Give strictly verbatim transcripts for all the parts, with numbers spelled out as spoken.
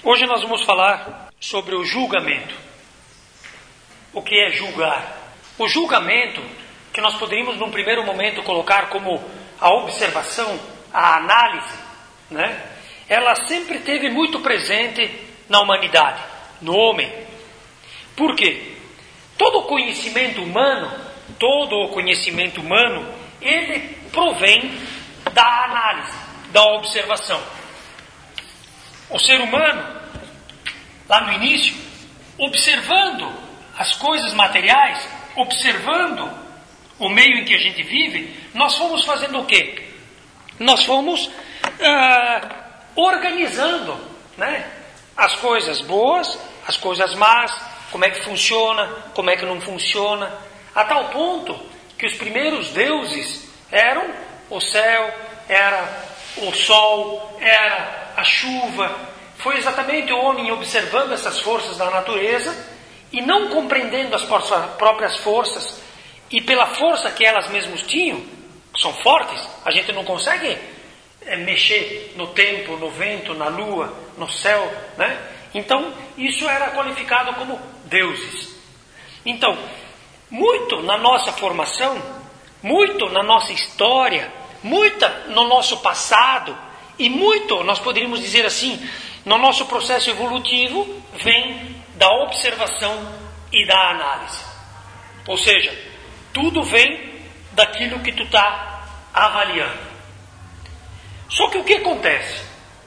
Hoje nós vamos falar sobre o julgamento. O que é julgar? O julgamento, que nós poderíamos num primeiro momento colocar como a observação, a análise, né? Ela sempre esteve muito presente na humanidade, no homem. Por quê? Todo o conhecimento humano, todo o conhecimento humano, ele provém da análise, da observação. O ser humano, lá no início, observando as coisas materiais, observando o meio em que a gente vive, nós fomos fazendo o quê? Nós fomos ah, organizando, né? As coisas boas, as coisas más, como é que funciona, como é que não funciona, a tal ponto que os primeiros deuses eram o céu, era o sol, era a chuva. Foi exatamente o homem observando essas forças da natureza e não compreendendo as próprias forças, e pela força que elas mesmas tinham, que são fortes, a gente não consegue é, mexer no tempo, no vento, na lua, no céu, né? Então, isso era qualificado como deuses. Então, muito na nossa formação, muito na nossa história, muita no nosso passado, e muito, nós poderíamos dizer assim, no nosso processo evolutivo, vem da observação e da análise. Ou seja, tudo vem daquilo que tu está avaliando. Só que o que acontece?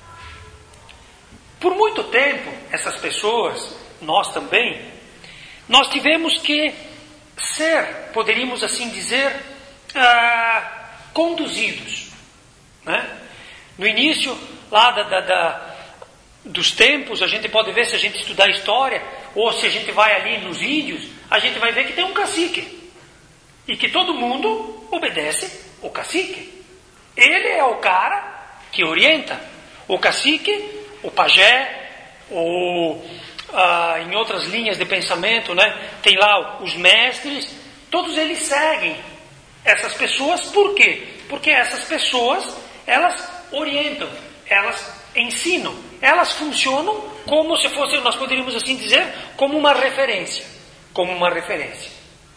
Por muito tempo, essas pessoas, nós também, nós tivemos que ser, poderíamos assim dizer, ah, conduzidos, né? No início, lá da, da, da, dos tempos, a gente pode ver, se a gente estudar história, ou se a gente vai ali nos índios, a gente vai ver que tem um cacique. E que todo mundo obedece o cacique. Ele é o cara que orienta. O cacique, o pajé, ou ah, em outras linhas de pensamento, né, tem lá os mestres, todos eles seguem essas pessoas. Por quê? Porque essas pessoas, elas orientam, elas ensinam, elas funcionam como se fosse, nós poderíamos assim dizer, como uma referência, como uma referência.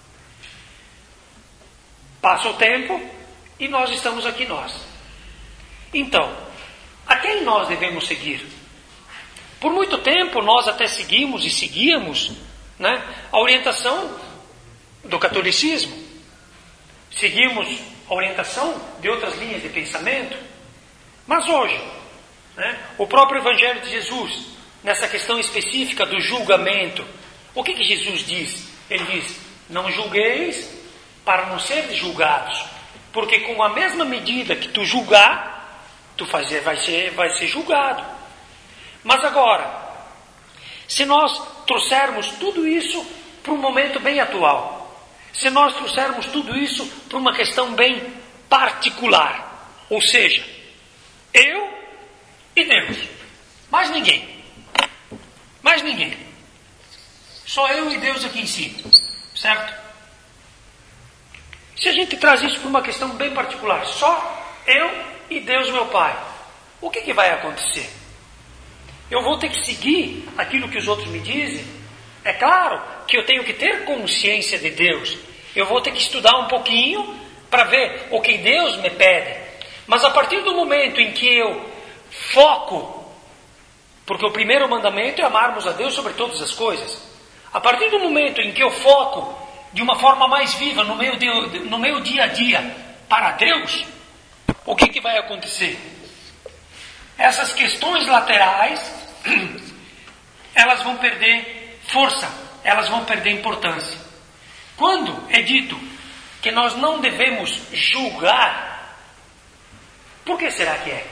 Passa o tempo e nós estamos aqui nós. Então, a quem nós devemos seguir? Por muito tempo nós até seguimos e seguíamos, né, a orientação do catolicismo. Seguimos a orientação de outras linhas de pensamento. Mas hoje, né, o próprio Evangelho de Jesus, nessa questão específica do julgamento, o que que Jesus diz? Ele diz, não julgueis para não seres julgados, porque com a mesma medida que tu julgar, tu fazer, vai ser, vai ser julgado. Mas agora, se nós trouxermos tudo isso para um momento bem atual, se nós trouxermos tudo isso para uma questão bem particular, ou seja, eu e Deus, mais ninguém, mais ninguém, só eu e Deus aqui em si, certo? Se a gente traz isso para uma questão bem particular, só eu e Deus meu Pai, o que que vai acontecer? Eu vou ter que seguir aquilo que os outros me dizem? É claro que eu tenho que ter consciência de Deus, eu vou ter que estudar um pouquinho para ver o que Deus me pede. Mas a partir do momento em que eu foco, porque o primeiro mandamento é amarmos a Deus sobre todas as coisas. A partir do momento em que eu foco de uma forma mais viva no meu, de, no meu dia a dia para Deus, o que que vai acontecer? Essas questões laterais, elas vão perder força, elas vão perder importância. Quando é dito que nós não devemos julgar, por que será que é?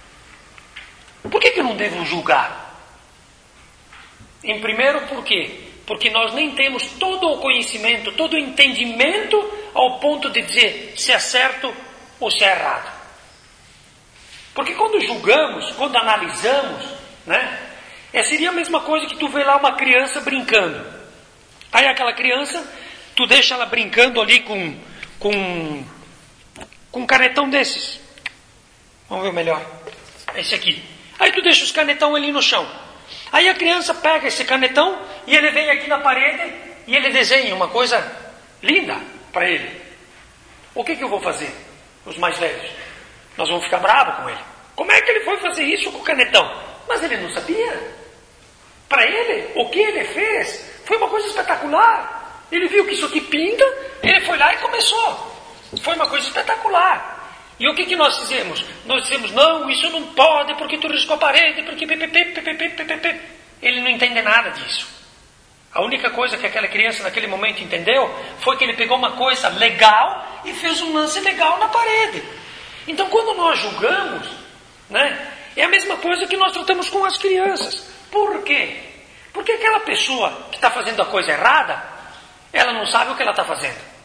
Por que que eu não devo julgar? Em primeiro, por quê? Porque nós nem temos todo o conhecimento, todo o entendimento ao ponto de dizer se é certo ou se é errado. Porque quando julgamos, quando analisamos, né, é, seria a mesma coisa que tu vê lá uma criança brincando. Aí aquela criança, tu deixa ela brincando ali com, com, com um canetão desses. Vamos ver melhor. Esse aqui. Aí tu deixa os canetão ali no chão. Aí a criança pega esse canetão e ele vem aqui na parede e ele desenha uma coisa linda para ele. O que, que eu vou fazer? Os mais velhos. Nós vamos ficar bravos com ele. Como é que ele foi fazer isso com o canetão? Mas ele não sabia. Para ele, o que ele fez foi uma coisa espetacular. Ele viu que isso aqui pinta, ele foi lá e começou. Foi uma coisa espetacular. E o que, que nós fizemos? Nós dissemos, não, isso não pode, porque tu riscou a parede, porque... Ele não entende nada disso. A única coisa que aquela criança naquele momento entendeu foi que ele pegou uma coisa legal e fez um lance legal na parede. Então quando nós julgamos, né, é a mesma coisa que nós tratamos com as crianças. Por quê? Porque aquela pessoa que está fazendo a coisa errada, ela não sabe o que ela está fazendo.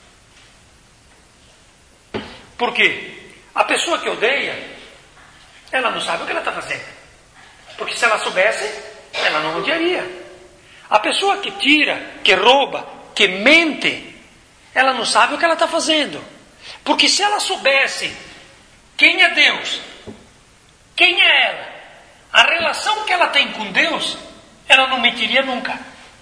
Por quê? A pessoa que odeia, ela não sabe o que ela está fazendo. Porque se ela soubesse, ela não odiaria. A pessoa que tira, que rouba, que mente, ela não sabe o que ela está fazendo. Porque se ela soubesse quem é Deus, quem é ela, a relação que ela tem com Deus, ela não mentiria nunca.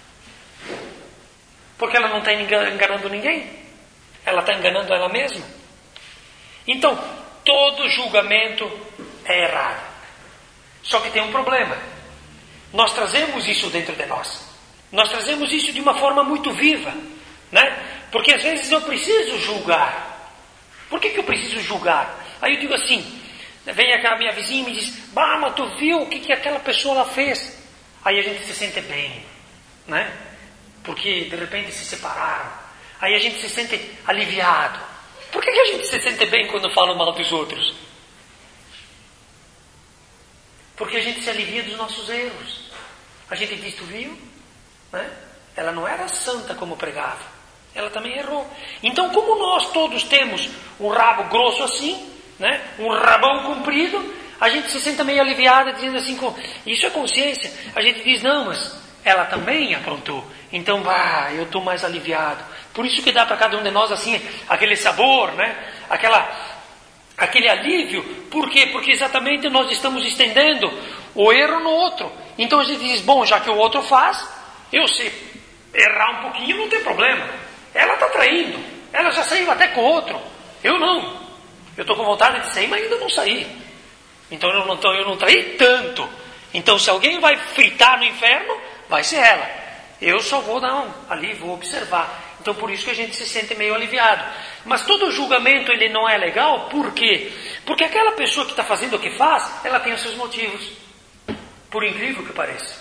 Porque ela não está enganando ninguém. Ela está enganando ela mesma. Então, todo julgamento é errado. Só que tem um problema. Nós trazemos isso dentro de nós. Nós trazemos isso de uma forma muito viva, né? Porque às vezes eu preciso julgar. Por que, que eu preciso julgar? Aí eu digo assim, vem aquela minha vizinha e me diz, bah, mas tu viu o que, que aquela pessoa lá fez? Aí a gente se sente bem, né? Porque de repente se separaram. Aí a gente se sente aliviado. Por que, que a gente se sente bem quando fala mal dos outros? Porque a gente se alivia dos nossos erros. A gente diz, tu viu? Né? Ela não era santa como pregava. Ela também errou. Então, como nós todos temos um rabo grosso assim, né? Um rabão comprido, a gente se sente meio aliviada, dizendo assim, isso é consciência. A gente diz, não, mas ela também aprontou. Então, bah, eu estou mais aliviado. Por isso que dá para cada um de nós assim, aquele sabor, né? Aquela, aquele alívio. Por quê? Porque exatamente nós estamos estendendo o erro no outro. Então a gente diz, bom, já que o outro faz, eu sei errar um pouquinho, não tem problema. Ela está traindo. Ela já saiu até com o outro. Eu não. Eu estou com vontade de sair, mas ainda não saí. Então eu não, eu não traí tanto. Então se alguém vai fritar no inferno, vai ser ela. Eu só vou dar um, ali, vou observar. Então por isso que a gente se sente meio aliviado. Mas todo julgamento ele não é legal, por quê? Porque aquela pessoa que está fazendo o que faz, ela tem os seus motivos. Por incrível que pareça.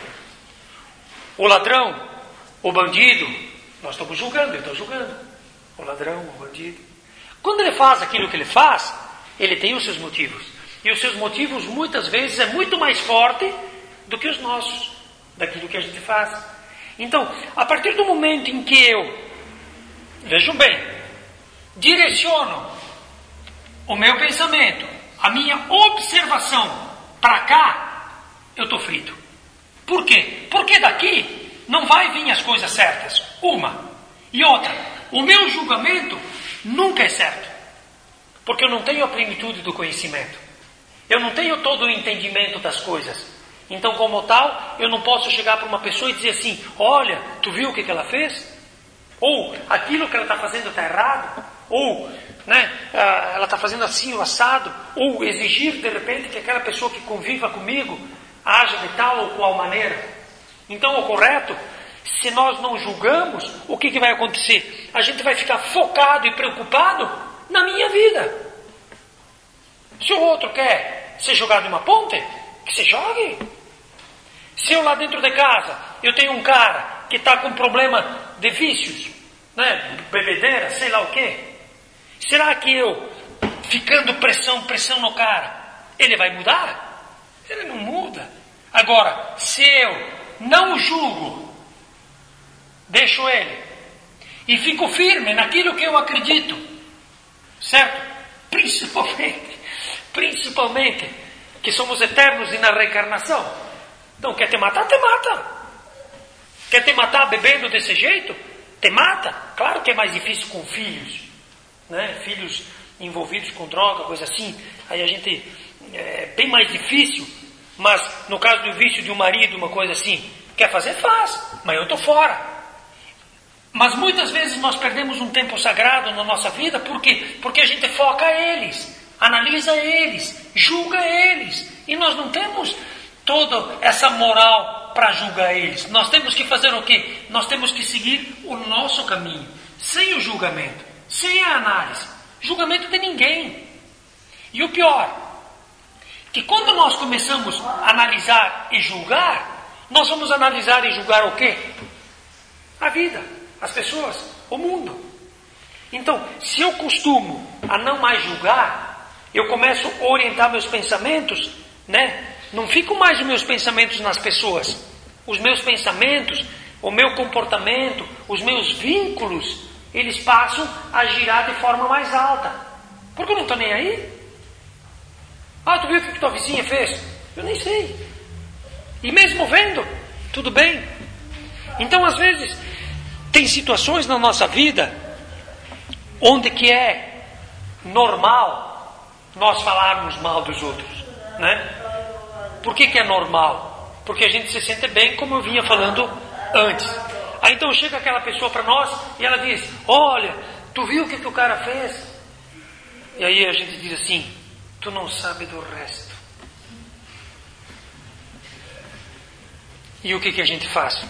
O ladrão, o bandido, nós estamos julgando, eu estou julgando. O ladrão, o bandido. Quando ele faz aquilo que ele faz, ele tem os seus motivos. E os seus motivos muitas vezes é muito mais forte do que os nossos, daquilo que a gente faz. Então, a partir do momento em que eu, vejam bem, direciono o meu pensamento, a minha observação para cá, eu estou frito. Por quê? Porque daqui não vai vir as coisas certas. Uma. E outra, o meu julgamento nunca é certo. Porque eu não tenho a plenitude do conhecimento. Eu não tenho todo o entendimento das coisas. Então, como tal, eu não posso chegar para uma pessoa e dizer assim, olha, tu viu o que, que ela fez? Ou, aquilo que ela está fazendo está errado? Ou, né, ela está fazendo assim o assado? Ou exigir, de repente, que aquela pessoa que conviva comigo haja de tal ou qual maneira? Então, o correto, se nós não julgamos, o que, que vai acontecer? A gente vai ficar focado e preocupado na minha vida. Se o outro quer ser jogado em uma ponte, que se jogue. Se eu lá dentro de casa, eu tenho um cara que está com problema de vícios, né, bebedeira, sei lá o quê. Será que eu, ficando pressão, pressão no cara, ele vai mudar? Ele não muda. Agora, se eu não julgo, deixo ele, e fico firme naquilo que eu acredito, certo? Principalmente, principalmente, que somos eternos e na reencarnação. Então, quer te matar? Te mata. Quer te matar bebendo desse jeito? Te mata. Claro que é mais difícil com filhos, né? Filhos envolvidos com droga, coisa assim. Aí a gente, é bem mais difícil, Mas no caso do vício de um marido, uma coisa assim, quer fazer, faz, mas eu estou fora. Mas muitas vezes nós perdemos um tempo sagrado na nossa vida, por quê? Porque a gente foca eles, analisa eles, julga eles, e nós não temos toda essa moral para julgar eles. Nós temos que fazer o quê? Nós temos que seguir o nosso caminho, sem o julgamento, sem a análise. Julgamento de ninguém. E o pior, que quando nós começamos a analisar e julgar, nós vamos analisar e julgar o quê? A vida, as pessoas, o mundo. Então, se eu costumo a não mais julgar, eu começo a orientar meus pensamentos, né? Não ficam mais os meus pensamentos nas pessoas. Os meus pensamentos, o meu comportamento, os meus vínculos, eles passam a girar de forma mais alta. Porque eu não estou nem aí. Ah, tu viu o que tua vizinha fez? Eu nem sei. E mesmo vendo, tudo bem. Então, às vezes, tem situações na nossa vida onde que é normal nós falarmos mal dos outros, né? Por que que é normal? Porque a gente se sente bem, como eu vinha falando antes. Aí então chega aquela pessoa para nós e ela diz: olha, tu viu o que, que o cara fez? E aí a gente diz assim: tu não sabe do resto. E o que, que a gente faz?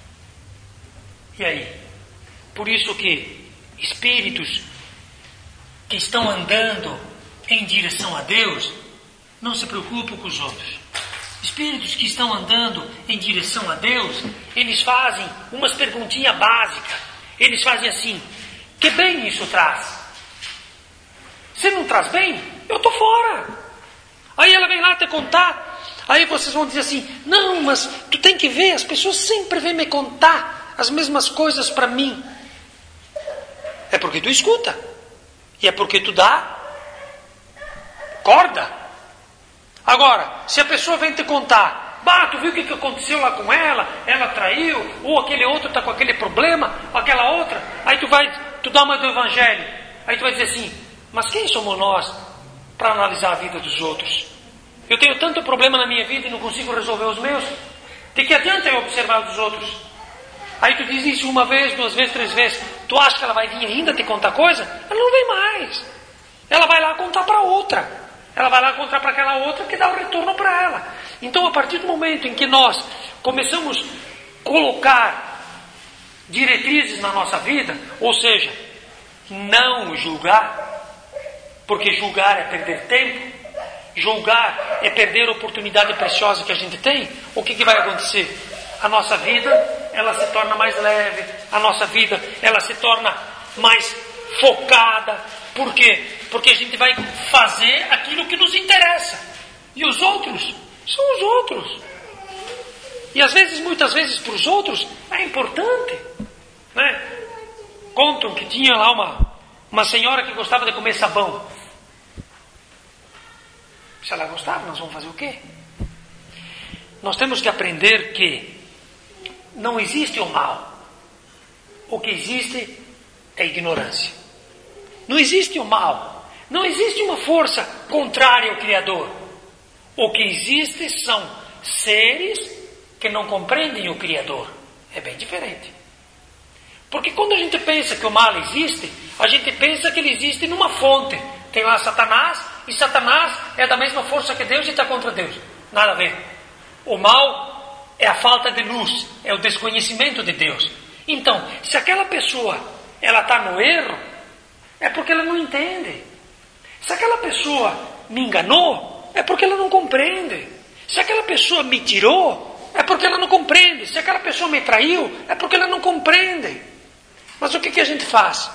E aí? Por isso que espíritos que estão andando em direção a Deus não se preocupam com os outros. Espíritos que estão andando em direção a Deus, eles fazem umas perguntinhas básicas. Eles fazem assim: que bem isso traz? Se não traz bem, eu estou fora. Aí ela vem lá te contar. Aí vocês vão dizer assim: não, mas tu tem que ver, as pessoas sempre vêm me contar as mesmas coisas para mim. É porque tu escuta. E é porque tu dá corda. Agora, se a pessoa vem te contar: bah, tu viu o que aconteceu lá com ela? Ela traiu, ou aquele outro está com aquele problema, ou aquela outra. Aí tu vai, tu dá uma do evangelho. Aí tu vai dizer assim: mas quem somos nós para analisar a vida dos outros? Eu tenho tanto problema na minha vida e não consigo resolver os meus. De que adianta eu observar os dos outros? Aí tu diz isso uma vez, duas vezes, três vezes. Tu acha que ela vai vir ainda te contar coisa? Ela não vem mais. Ela vai lá contar para outra. Ela vai lá contar para aquela outra que dá o retorno para ela. Então, a partir do momento em que nós começamos a colocar diretrizes na nossa vida, ou seja, não julgar, porque julgar é perder tempo, julgar é perder a oportunidade preciosa que a gente tem, o que, que vai acontecer? A nossa vida, ela se torna mais leve, a nossa vida, ela se torna mais focada. Por quê? Porque a gente vai fazer aquilo que nos interessa. E os outros são os outros. E às vezes, muitas vezes, para os outros é importante, né? Contam que tinha lá uma, uma senhora que gostava de comer sabão. Se ela gostava, nós vamos fazer o quê? Nós temos que aprender que não existe o mal. O que existe é ignorância. Não existe o mal. Não existe uma força contrária ao Criador. O que existe são seres que não compreendem o Criador. É bem diferente. Porque quando a gente pensa que o mal existe, a gente pensa que ele existe numa fonte. Tem lá Satanás, e Satanás é da mesma força que Deus e está contra Deus. Nada a ver. O mal é a falta de luz, é o desconhecimento de Deus. Então, se aquela pessoa ela está no erro, é porque ela não entende. Se aquela pessoa me enganou, é porque ela não compreende. Se aquela pessoa me tirou, é porque ela não compreende. Se aquela pessoa me traiu, é porque ela não compreende. Mas o que, que a gente faz?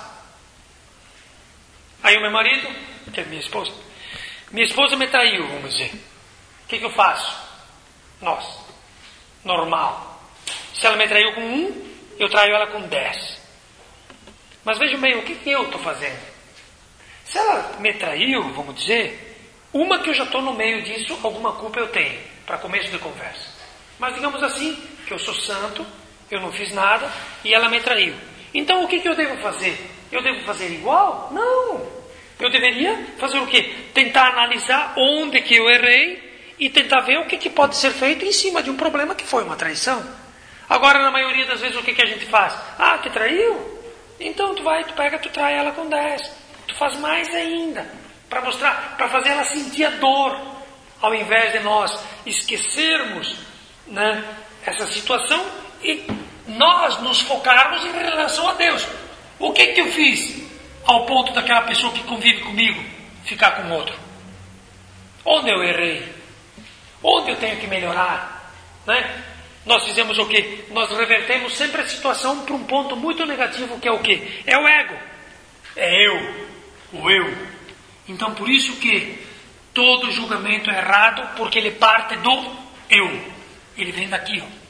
Aí o meu marido, que é minha esposa, minha esposa me traiu, vamos dizer. O que, que eu faço? Nós. Normal. Se ela me traiu com um, eu traio ela com dez. Mas veja bem, o que, que eu estou fazendo? Se ela me traiu, vamos dizer, uma que eu já estou no meio disso, alguma culpa eu tenho, para começo de conversa. Mas digamos assim, que eu sou santo, eu não fiz nada, e ela me traiu. Então o que, que eu devo fazer? Eu devo fazer igual? Não! Eu deveria fazer o quê? Tentar analisar onde que eu errei e tentar ver o que, que pode ser feito em cima de um problema que foi uma traição. Agora, na maioria das vezes, o que, que a gente faz? Ah, te traiu? Então tu vai, tu pega, tu trai ela com dez. Tu faz mais ainda, para mostrar, para fazer ela sentir a dor, ao invés de nós esquecermos, né, essa situação e nós nos focarmos em relação a Deus. O que, que eu fiz ao ponto daquela pessoa que convive comigo ficar com outro? Onde eu errei? Onde eu tenho que melhorar? Né? Nós fizemos o quê? Nós revertemos sempre a situação para um ponto muito negativo, que é o quê? É o ego. É eu. O eu. Então, por isso que todo julgamento é errado, porque ele parte do eu. Ele vem daqui, ó.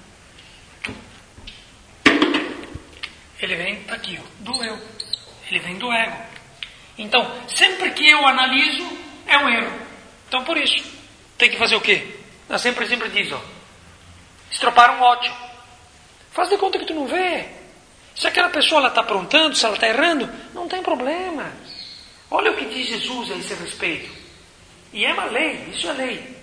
Ele vem daqui, ó, do eu. Ele vem do ego. Então, sempre que eu analiso, é um erro. Então, por isso, tem que fazer o quê? Nós sempre, sempre diz, ó. Estropar um ótimo. Faz de conta que tu não vê. Se aquela pessoa está aprontando, se ela está errando, não tem problema. Olha o que diz Jesus a esse respeito. E é uma lei, isso é lei.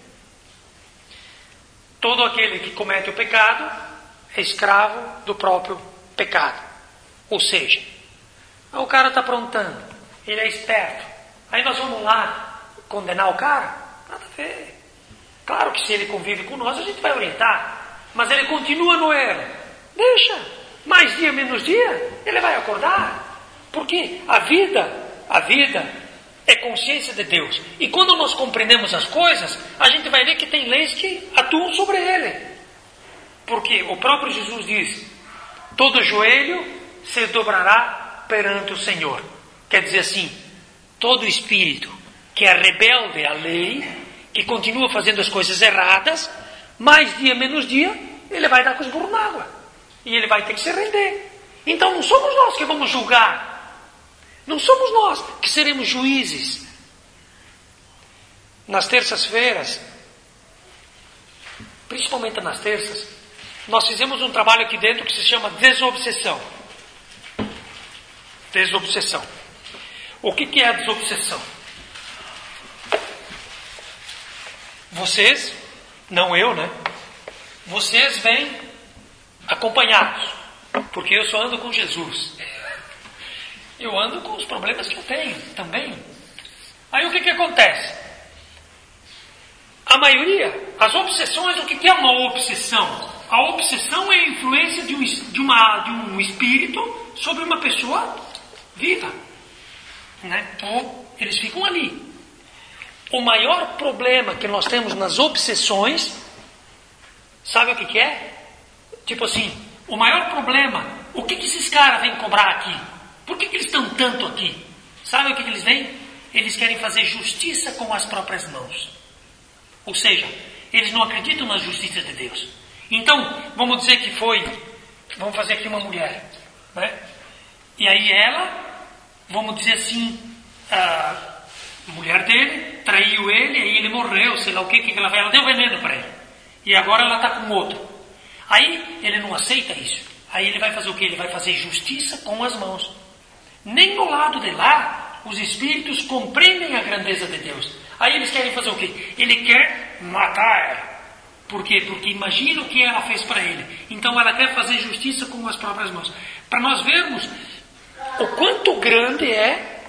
Todo aquele que comete o pecado é escravo do próprio pecado. Ou seja, o cara está aprontando, ele é esperto. Aí nós vamos lá condenar o cara? Nada a ver. Claro que se ele convive com nós, a gente vai orientar. Mas ele continua no erro. Deixa. Mais dia, menos dia, ele vai acordar. Porque a vida, a vida é consciência de Deus. E quando nós compreendemos as coisas, a gente vai ver que tem leis que atuam sobre ele. Porque o próprio Jesus diz, todo joelho se dobrará perante o Senhor. Quer dizer assim, todo espírito que é rebelde à lei, que continua fazendo as coisas erradas, mais dia, menos dia, ele vai dar com os burros na água. E ele vai ter que se render. Então não somos nós que vamos julgar. Não somos nós que seremos juízes. Nas terças-feiras, principalmente nas terças, nós fizemos um trabalho aqui dentro que se chama desobsessão. Desobsessão. O que, que é a desobsessão? Vocês, não eu, né? Vocês vêm acompanhados, porque eu só ando com Jesus. Eu ando com os problemas que eu tenho também. Aí o que, que acontece? A maioria, as obsessões, o que, que é uma obsessão? A obsessão é a influência de um, de uma, de um espírito sobre uma pessoa viva. Né? Então, eles ficam ali. O maior problema que nós temos nas obsessões, sabe o que, que é? Tipo assim, o maior problema, o que, que esses caras vêm cobrar aqui? Por que, que eles estão tanto aqui? Sabe o que, que eles vêm? Eles querem fazer justiça com as próprias mãos. Ou seja, eles não acreditam na justiça de Deus. Então, vamos dizer que foi, vamos fazer aqui uma mulher, né? E aí ela, vamos dizer assim, a mulher dele traiu ele, aí ele morreu, sei lá o que, que ela, ela deu veneno para ele. E agora ela está com outro. Aí ele não aceita isso. Aí ele vai fazer o quê? Ele vai fazer justiça com as mãos. Nem no lado de lá, os espíritos compreendem a grandeza de Deus. Aí eles querem fazer o quê? Ele quer matar ela. Por quê? Porque imagina o que ela fez para ele. Então ela quer fazer justiça com as próprias mãos. Para nós vermos o quanto grande é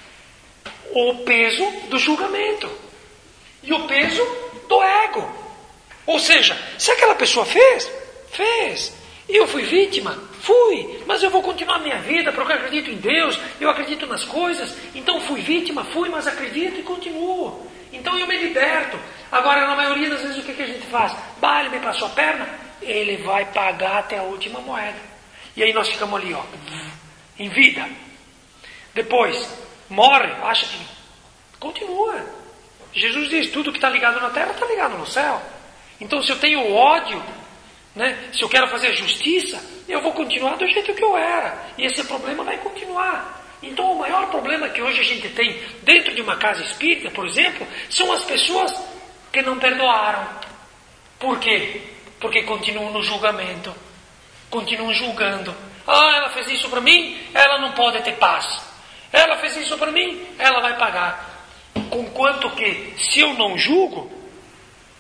o peso do julgamento. E o peso do ego. Ou seja, se aquela pessoa fez, fez. Eu fui vítima, fui. Mas eu vou continuar a minha vida porque eu acredito em Deus, eu acredito nas coisas. Então fui vítima, fui, mas acredito e continuo. Então eu me liberto. Agora, na maioria das vezes, o que, que a gente faz? Bah, ele me passou a perna, ele vai pagar até a última moeda. E aí nós ficamos ali, ó, em vida. Depois, morre, acha que continua. Jesus diz, tudo que está ligado na terra está ligado no céu. Então, se eu tenho ódio, né, se eu quero fazer justiça, eu vou continuar do jeito que eu era. E esse problema vai continuar. Então, o maior problema que hoje a gente tem dentro de uma casa espírita, por exemplo, são as pessoas que não perdoaram. Por quê? Porque continuam no julgamento. Continuam julgando. Ah, ela fez isso para mim, ela não pode ter paz. Ela fez isso para mim, ela vai pagar. Conquanto que, se eu não julgo,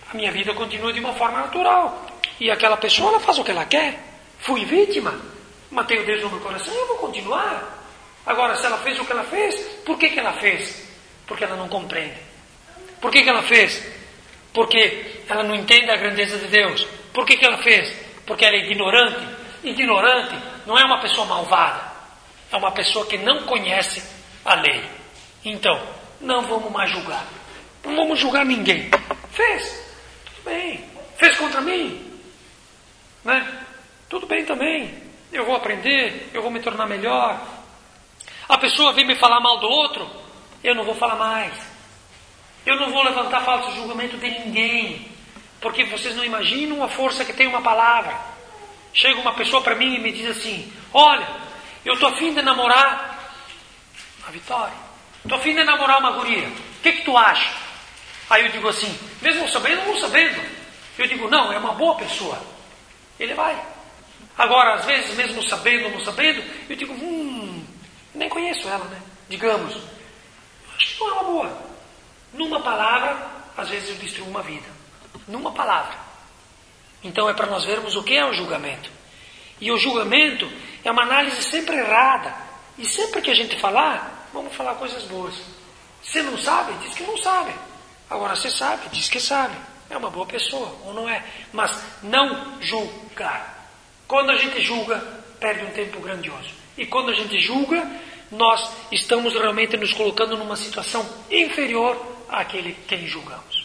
a minha vida continua de uma forma natural. E aquela pessoa, ela faz o que ela quer. Fui vítima, matei o Deus no meu coração, eu vou continuar. Agora, se ela fez o que ela fez, por que, que ela fez? Porque ela não compreende. Por que, que ela fez? Porque ela não entende a grandeza de Deus. Por que, que ela fez? Porque ela é ignorante. Ignorante não é uma pessoa malvada. É uma pessoa que não conhece a lei. Então, não vamos mais julgar. Não vamos julgar ninguém. Fez. Tudo bem. Fez contra mim. Né? Tudo bem também. Eu vou aprender. Eu vou me tornar melhor. A pessoa vem me falar mal do outro. Eu não vou falar mais. Eu não vou levantar falso julgamento de ninguém. Porque vocês não imaginam a força que tem uma palavra. Chega uma pessoa para mim e me diz assim: olha, eu estou a fim de namorar a Vitória. Estou a fim de namorar uma guria. O que, que tu acha? Aí eu digo assim, mesmo sabendo ou não sabendo. Eu digo, não, é uma boa pessoa. Ele vai. Agora, às vezes, mesmo sabendo ou não sabendo, eu digo, hum, nem conheço ela, né? Digamos, acho que não é uma boa. Numa palavra, às vezes eu destruo uma vida. Numa palavra. Então é para nós vermos o que é o julgamento. E o julgamento é uma análise sempre errada. E sempre que a gente falar, vamos falar coisas boas. Se não sabe, diz que não sabe. Agora se sabe, diz que sabe. É uma boa pessoa, ou não é. Mas não julgar. Quando a gente julga, perde um tempo grandioso. E quando a gente julga, nós estamos realmente nos colocando numa situação inferior àquele quem julgamos.